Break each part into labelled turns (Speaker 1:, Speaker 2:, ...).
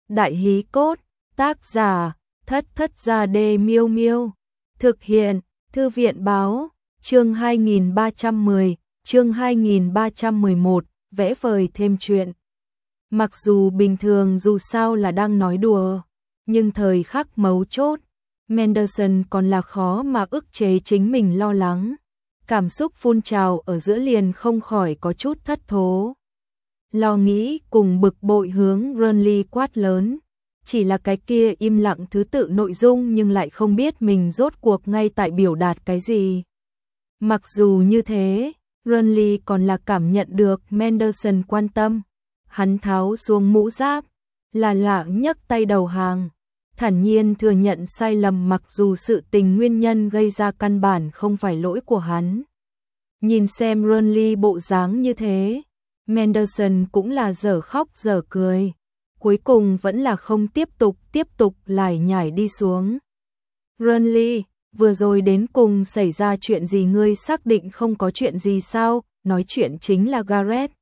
Speaker 1: Đại hí cốt, tác giả, Thất Thất Gia Đê Miêu Miêu. Thực hiện, Thư viện báo, chương 2310, chương 2311, vẽ vời thêm chuyện. Mặc dù bình thường dù sao là đang nói đùa, nhưng thời khắc mấu chốt, Manderson còn là khó mà ức chế chính mình lo lắng. Cảm xúc phun trào ở giữa liền không khỏi có chút thất thố. Lo nghĩ cùng bực bội hướng Burnley quát lớn. Chỉ là cái kia im lặng thứ tự nội dung nhưng lại không biết mình rốt cuộc ngay tại biểu đạt cái gì. Mặc dù như thế, Burnley còn là cảm nhận được Manderson quan tâm. Hắn tháo xuống mũ giáp, là lạ nhấc tay đầu hàng. Thản nhiên thừa nhận sai lầm mặc dù sự tình nguyên nhân gây ra căn bản không phải lỗi của hắn. Nhìn xem Burnley bộ dáng như thế, Manderson cũng là dở khóc dở cười. Cuối cùng vẫn là không tiếp tục lải nhải đi xuống. Burnley, vừa rồi đến cùng xảy ra chuyện gì, ngươi xác định không có chuyện gì sao? Nói chuyện chính là Gareth.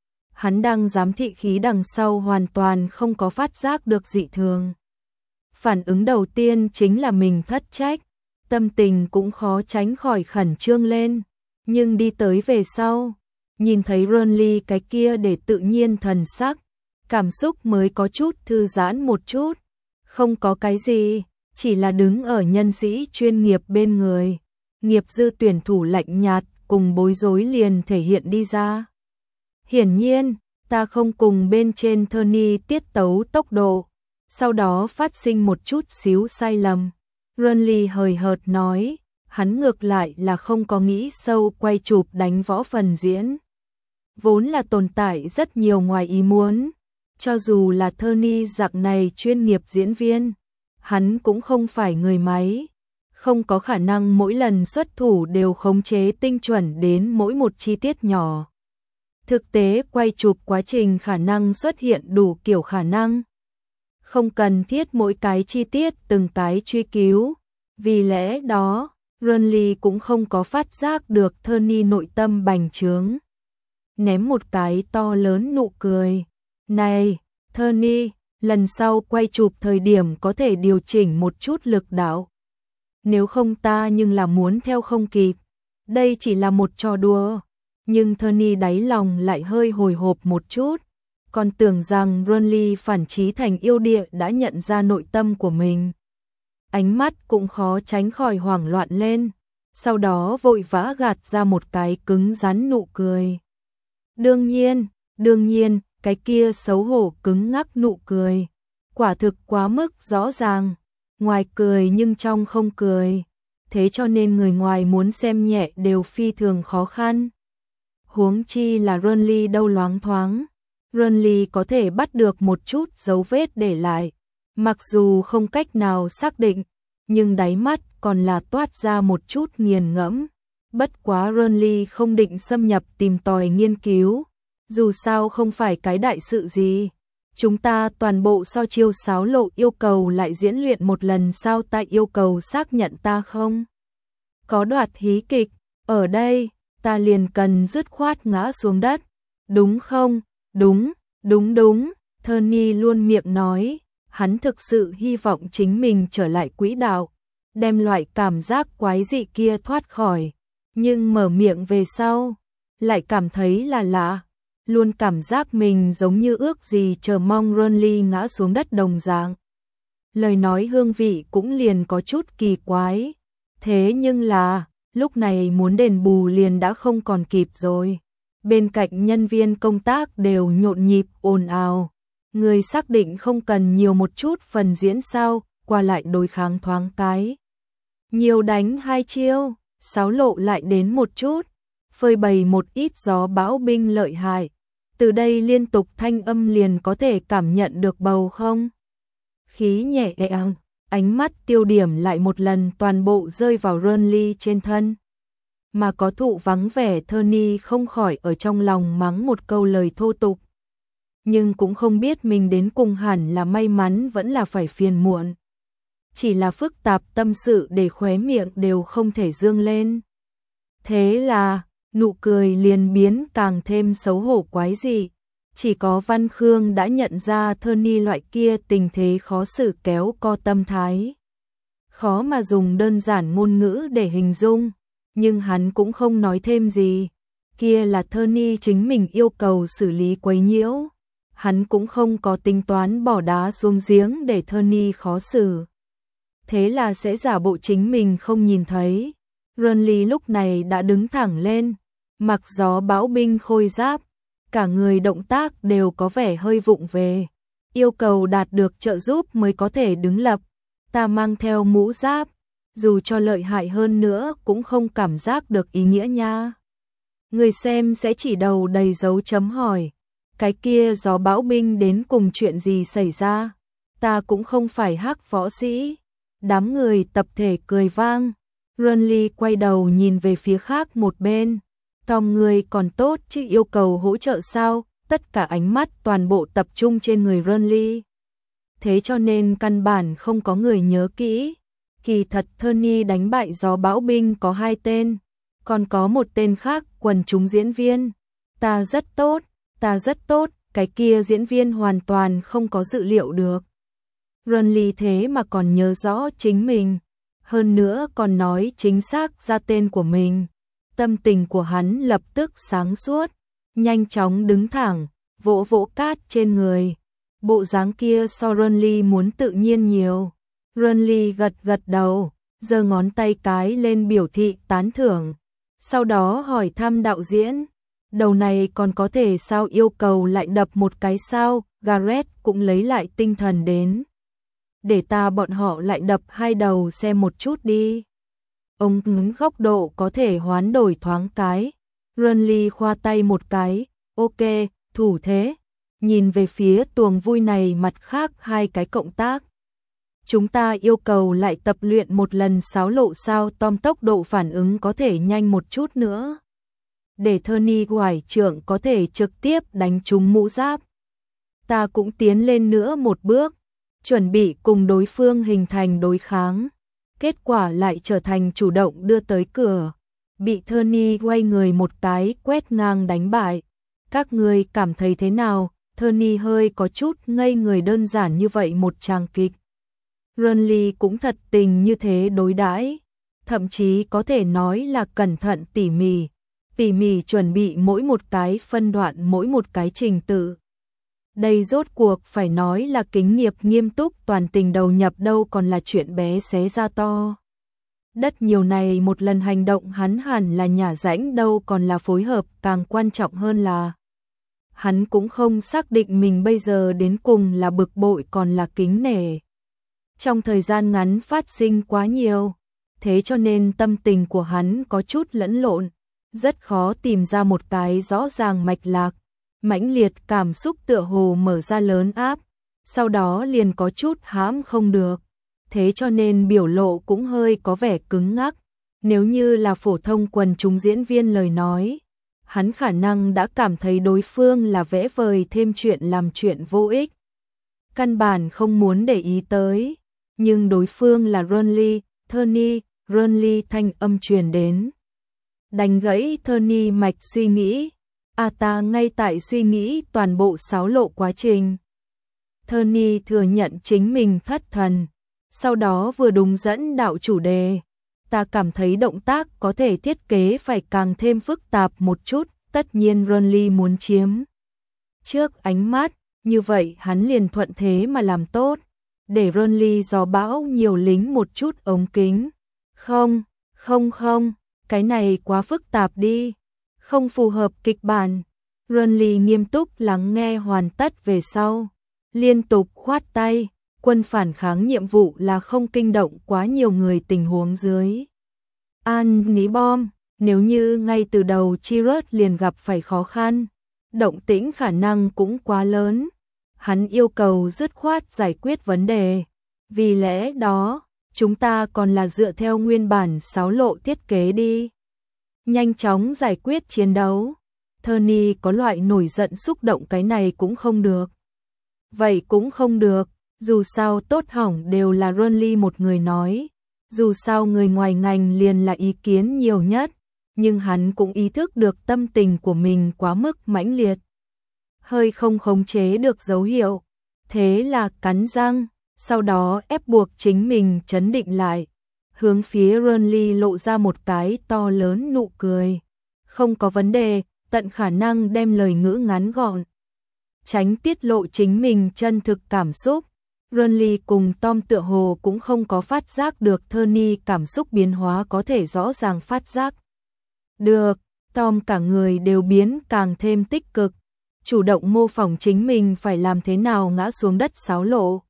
Speaker 1: Hắn đang giám thị khí đằng sau hoàn toàn không có phát giác được dị thường. Phản ứng đầu tiên chính là mình thất trách, tâm tình cũng khó tránh khỏi khẩn trương lên. Nhưng đi tới về sau, nhìn thấy Burnley cái kia để tự nhiên thần sắc, cảm xúc mới có chút thư giãn một chút. Không có cái gì, chỉ là đứng ở nhân sĩ chuyên nghiệp bên người. Nghiệp dư tuyển thủ lạnh nhạt cùng bối rối liền thể hiện đi ra. Hiển nhiên, ta không cùng bên trên Tony tiết tấu tốc độ, sau đó phát sinh một chút xíu sai lầm. Burnley hời hợt nói, hắn ngược lại là không có nghĩ sâu quay chụp đánh võ phần diễn. Vốn là tồn tại rất nhiều ngoài ý muốn. Cho dù là Tony dạng này chuyên nghiệp diễn viên, hắn cũng không phải người máy, không có khả năng mỗi lần xuất thủ đều khống chế tinh chuẩn đến mỗi một chi tiết nhỏ. Thực tế quay chụp quá trình khả năng xuất hiện đủ kiểu khả năng. Không cần thiết mỗi cái chi tiết từng cái truy cứu. Vì lẽ đó, Burnley cũng không có phát giác được Tony nội tâm bành trướng. Ném một cái to lớn nụ cười. Này, Tony, lần sau quay chụp thời điểm có thể điều chỉnh một chút lực đạo. Nếu không ta nhưng là muốn theo không kịp. Đây chỉ là một trò đùa. Nhưng Tony đáy lòng lại hơi hồi hộp một chút. Còn tưởng rằng Burnley phản chí thành yêu địa đã nhận ra nội tâm của mình. Ánh mắt cũng khó tránh khỏi hoảng loạn lên. Sau đó vội vã gạt ra một cái cứng rắn nụ cười. Đương nhiên, cái kia xấu hổ cứng ngắc nụ cười. Quả thực quá mức rõ ràng. Ngoài cười nhưng trong không cười. Thế cho nên người ngoài muốn xem nhẹ đều phi thường khó khăn. Huống chi là Burnley đâu loáng thoáng. Burnley có thể bắt được một chút dấu vết để lại. Mặc dù không cách nào xác định, nhưng đáy mắt còn là toát ra một chút nghiền ngẫm. Bất quá Burnley không định xâm nhập tìm tòi nghiên cứu. Dù sao không phải cái đại sự gì. Chúng ta toàn bộ so chiêu sáo lộ yêu cầu lại diễn luyện một lần, sao ta yêu cầu xác nhận ta không có đoạt hí kịch. Ở đây, ta liền cần dứt khoát ngã xuống đất. Đúng không? Đúng. Tony luôn miệng nói. Hắn thực sự hy vọng chính mình trở lại quỹ đạo, đem loại cảm giác quái dị kia thoát khỏi. Nhưng mở miệng về sau, lại cảm thấy là lạ. Luôn cảm giác mình giống như ước gì chờ mong Burnley ngã xuống đất đồng dạng. Lời nói hương vị cũng liền có chút kỳ quái. Thế nhưng là, lúc này muốn đền bù liền đã không còn kịp rồi. Bên cạnh nhân viên công tác đều nhộn nhịp ồn ào. Người xác định không cần nhiều một chút phần diễn sao, qua lại đối kháng thoáng cái. Nhiều đánh 2 chiêu, sáo lộ lại đến một chút, phơi bày một ít gió bão binh lợi hại. Từ đây liên tục thanh âm liền có thể cảm nhận được bầu không khí nhẹ nhàng. Ánh mắt tiêu điểm lại một lần toàn bộ rơi vào Burnley trên thân. Mà có thụ vắng vẻ Tony không khỏi ở trong lòng mắng một câu lời thô tục. Nhưng cũng không biết mình đến cùng hẳn là may mắn vẫn là phải phiền muộn. Chỉ là phức tạp tâm sự để khóe miệng đều không thể dương lên. Thế là, nụ cười liền biến càng thêm xấu hổ quái dị. Chỉ có Văn Khương đã nhận ra Tony loại kia tình thế khó xử kéo co tâm thái. Khó mà dùng đơn giản ngôn ngữ để hình dung, nhưng hắn cũng không nói thêm gì. Kia là Tony chính mình yêu cầu xử lý quấy nhiễu. Hắn cũng không có tính toán bỏ đá xuống giếng để Tony khó xử. Thế là sẽ giả bộ chính mình không nhìn thấy. Renly lúc này đã đứng thẳng lên, mặc gió bão binh khôi giáp, cả người động tác đều có vẻ hơi vụng về. Yêu cầu đạt được trợ giúp mới có thể đứng lập. Ta mang theo mũ giáp, dù cho lợi hại hơn nữa cũng không cảm giác được ý nghĩa nha. Người xem sẽ chỉ đầu đầy dấu chấm hỏi. Cái kia gió bão binh đến cùng chuyện gì xảy ra? Ta cũng không phải hắc võ sĩ. Đám người tập thể cười vang. Renly quay đầu nhìn về phía khác một bên. Tom người còn tốt chứ yêu cầu hỗ trợ sao? Tất cả ánh mắt toàn bộ tập trung trên người Renly. Thế cho nên căn bản không có người nhớ kỹ. Kỳ thật Tony đánh bại gió bão binh có 2 tên. Còn có một tên khác quần chúng diễn viên. Ta rất tốt, cái kia diễn viên hoàn toàn không có dự liệu được. Renly thế mà còn nhớ rõ chính mình. Hơn nữa còn nói chính xác ra tên của mình. Tâm tình của hắn lập tức sáng suốt. Nhanh chóng đứng thẳng, vỗ vỗ cát trên người. Bộ dáng kia so Renly muốn tự nhiên nhiều. Renly gật gật đầu, giơ ngón tay cái lên biểu thị tán thưởng. Sau đó hỏi thăm đạo diễn. Đầu này còn có thể sao yêu cầu lại đập một cái sao? Gareth cũng lấy lại tinh thần đến. Để ta bọn họ lại đập 2 đầu xem một chút đi. Ông ngứng góc độ có thể hoán đổi thoáng cái. Renly khoa tay một cái. Ok, thủ thế. Nhìn về phía tuồng vui này mặt khác 2 cái cộng tác. Chúng ta yêu cầu lại tập luyện một lần sáo lộ sao Tom tốc độ phản ứng có thể nhanh một chút nữa. Để Tony quải trưởng có thể trực tiếp đánh trúng mũ giáp. Ta cũng tiến lên nữa một bước, chuẩn bị cùng đối phương hình thành đối kháng. Kết quả lại trở thành chủ động đưa tới cửa. Bị Tony quay người một cái quét ngang đánh bại. Các người cảm thấy thế nào? Tony hơi có chút ngây người đơn giản như vậy một tràng kịch. Renly cũng thật tình như thế đối đãi, thậm chí có thể nói là cẩn thận tỉ mỉ chuẩn bị mỗi một cái phân đoạn mỗi một cái trình tự. Đây rốt cuộc phải nói là kính nghiệp nghiêm túc toàn tình đầu nhập đâu còn là chuyện bé xé ra to. Đất nhiều này một lần hành động hắn hẳn là nhả rãnh đâu còn là phối hợp, càng quan trọng hơn là hắn cũng không xác định mình bây giờ đến cùng là bực bội còn là kính nể. Trong thời gian ngắn phát sinh quá nhiều, thế cho nên tâm tình của hắn có chút lẫn lộn, rất khó tìm ra một cái rõ ràng mạch lạc. Mãnh liệt cảm xúc tựa hồ mở ra lớn áp, sau đó liền có chút hãm không được, thế cho nên biểu lộ cũng hơi có vẻ cứng ngắc. Nếu như là phổ thông quần chúng diễn viên lời nói, hắn khả năng đã cảm thấy đối phương là vẽ vời thêm chuyện làm chuyện vô ích, căn bản không muốn để ý tới. Nhưng đối phương là Renly, Tony, Renly thanh âm truyền đến. Đánh gãy Tony mạch suy nghĩ. Ta ngay tại suy nghĩ toàn bộ sáo lộ quá trình. Tony thừa nhận chính mình thất thần. Sau đó vừa đúng dẫn đạo chủ đề. Ta cảm thấy động tác có thể thiết kế phải càng thêm phức tạp một chút. Tất nhiên Renly muốn chiếm trước ánh mắt. Như vậy hắn liền thuận thế mà làm tốt. Để Renly gió bão nhiều lính một chút ống kính. Không, cái này quá phức tạp đi. Không phù hợp kịch bản. Renly nghiêm túc lắng nghe hoàn tất về sau. Liên tục khoát tay. Quân phản kháng nhiệm vụ là không kinh động quá nhiều người tình huống dưới. An ní bom. Nếu như ngay từ đầu Chirrut liền gặp phải khó khăn, động tĩnh khả năng cũng quá lớn. Hắn yêu cầu dứt khoát giải quyết vấn đề. Vì lẽ đó, chúng ta còn là dựa theo nguyên bản sáo lộ thiết kế đi. Nhanh chóng giải quyết chiến đấu. Tony có loại nổi giận xúc động cái này cũng không được. Vậy cũng không được, dù sao tốt hỏng đều là Renly một người nói. Dù sao người ngoài ngành liền là ý kiến nhiều nhất, nhưng hắn cũng ý thức được tâm tình của mình quá mức mãnh liệt. hơi không khống chế được dấu hiệu. Thế là cắn răng, sau đó ép buộc chính mình trấn định lại. Hướng phía Renly lộ ra một cái to lớn nụ cười. Không có vấn đề, tận khả năng đem lời ngữ ngắn gọn. Tránh tiết lộ chính mình chân thực cảm xúc. Renly cùng Tom tựa hồ cũng không có phát giác được Tony cảm xúc biến hóa có thể rõ ràng phát giác. Được, Tom cả người đều biến càng thêm tích cực, chủ động mô phỏng chính mình phải làm thế nào ngã xuống đất xáo lộ.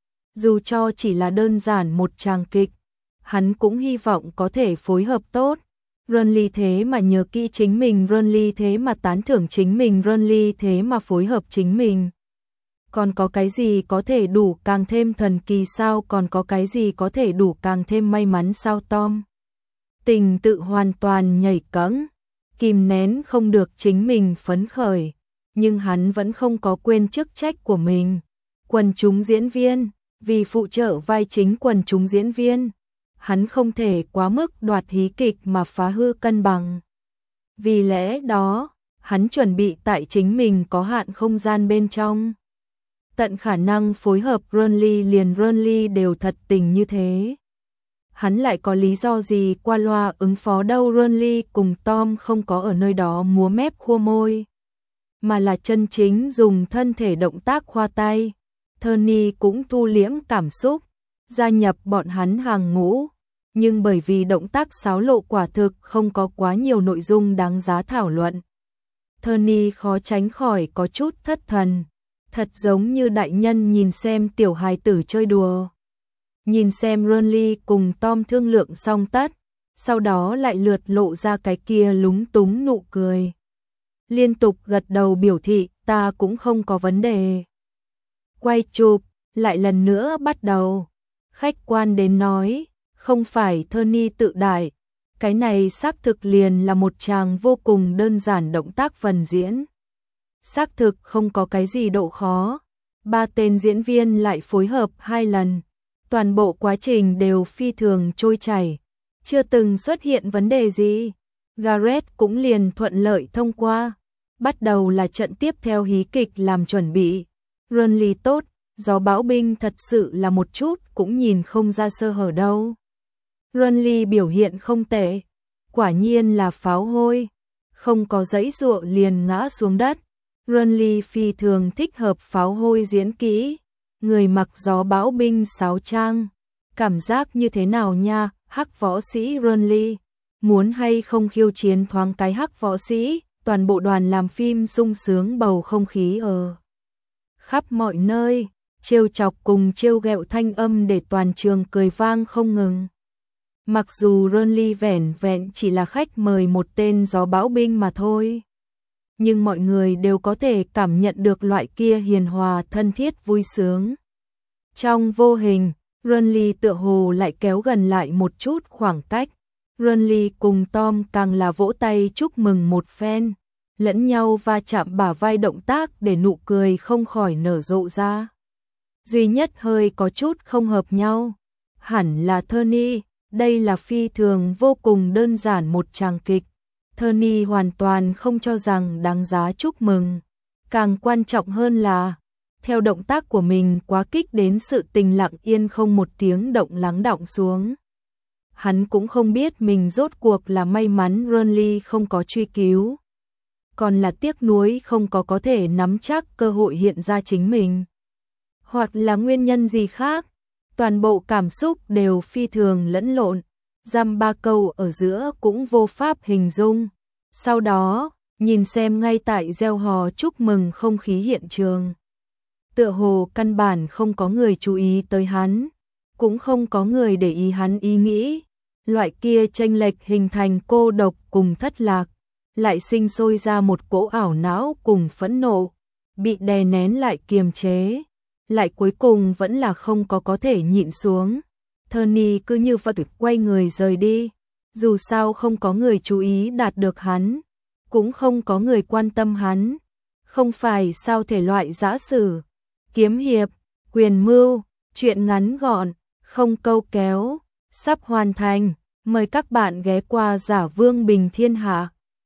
Speaker 1: Dù cho chỉ là đơn giản một tràng kịch, hắn cũng hy vọng có thể phối hợp tốt. Renly thế mà nhớ kỹ chính mình, Renly thế mà tán thưởng chính mình, Renly thế mà phối hợp chính mình. Còn có cái gì có thể đủ càng thêm thần kỳ sao? Còn có cái gì có thể đủ càng thêm may mắn sao Tom? Tình tự hoàn toàn nhảy cẫng, kìm nén không được chính mình phấn khởi, nhưng hắn vẫn không có quên chức trách của mình. Quần chúng diễn viên, vì phụ trợ vai chính quần chúng diễn viên, hắn không thể quá mức đoạt hí kịch mà phá hư cân bằng. Vì lẽ đó, hắn chuẩn bị tại chính mình có hạn không gian bên trong. Tận khả năng phối hợp Renly, liền Renly đều thật tình như thế. Hắn lại có lý do gì qua loa ứng phó đâu? Renly cùng Tom không có ở nơi đó múa mép khua môi, mà là chân chính dùng thân thể động tác khoa tay. Tony cũng thu liễm cảm xúc, gia nhập bọn hắn hàng ngũ, nhưng bởi vì động tác xáo lộ quả thực không có quá nhiều nội dung đáng giá thảo luận. Tony khó tránh khỏi có chút thất thần, thật giống như đại nhân nhìn xem tiểu hài tử chơi đùa. Nhìn xem Renly cùng Tom thương lượng xong tất, sau đó lại lượt lộ ra cái kia lúng túng nụ cười. Liên tục gật đầu biểu thị ta cũng không có vấn đề. Quay chụp, lại lần nữa bắt đầu. Khách quan đến nói, không phải Tony tự đại, cái này xác thực liền là một tràng vô cùng đơn giản động tác phần diễn. Xác thực không có cái gì độ khó. 3 tên diễn viên lại phối hợp 2 lần. Toàn bộ quá trình đều phi thường trôi chảy, chưa từng xuất hiện vấn đề gì. Gareth cũng liền thuận lợi thông qua. Bắt đầu là trận tiếp theo hí kịch làm chuẩn bị. Renly tốt, gió bão binh thật sự là một chút cũng nhìn không ra sơ hở đâu. Renly biểu hiện không tệ, quả nhiên là pháo hôi, không có giãy giụa liền ngã xuống đất. Renly phi thường thích hợp pháo hôi diễn kỹ. Người mặc gió bão binh sáo trang, cảm giác như thế nào nha? Hắc võ sĩ Renly, muốn hay không khiêu chiến thoáng cái hắc võ sĩ? Toàn bộ đoàn làm phim sung sướng, bầu không khí ở khắp mọi nơi, trêu chọc cùng trêu ghẹo thanh âm để toàn trường cười vang không ngừng. Mặc dù Renly vẻn vẹn chỉ là khách mời một tên gió bão binh mà thôi, nhưng mọi người đều có thể cảm nhận được loại kia hiền hòa thân thiết vui sướng. Trong vô hình, Renly tựa hồ lại kéo gần lại một chút khoảng cách. Renly cùng Tom càng là vỗ tay chúc mừng một phen, lẫn nhau va chạm bả vai, động tác để nụ cười không khỏi nở rộ ra. Duy nhất hơi có chút không hợp nhau, hẳn là Tony, đây là phi thường vô cùng đơn giản một tràng kịch. Tony hoàn toàn không cho rằng đáng giá chúc mừng. Càng quan trọng hơn là, theo động tác của mình quá kích đến sự tình lặng yên không một tiếng động lắng đọng xuống. Hắn cũng không biết mình rốt cuộc là may mắn Renly không có truy cứu, còn là tiếc nuối không có thể nắm chắc cơ hội hiện ra chính mình, hoặc là nguyên nhân gì khác. Toàn bộ cảm xúc đều phi thường lẫn lộn, dăm ba câu ở giữa cũng vô pháp hình dung. Sau đó, nhìn xem ngay tại reo hò chúc mừng không khí hiện trường, tựa hồ căn bản không có người chú ý tới hắn, cũng không có người để ý hắn ý nghĩ. Loại kia chênh lệch hình thành cô độc cùng thất lạc, lại sinh sôi ra một cỗ ảo não cùng phẫn nộ, bị đè nén lại kiềm chế, lại cuối cùng vẫn là không có thể nhịn xuống. Tony cứ như vậy quay người rời đi, dù sao không có người chú ý đạt được hắn, cũng không có người quan tâm hắn. Không phải sao thể loại giã sử, kiếm hiệp, quyền mưu, chuyện ngắn gọn, không câu kéo, sắp hoàn thành. Mời các bạn ghé qua Giả Vương Bình Thiên Hạ.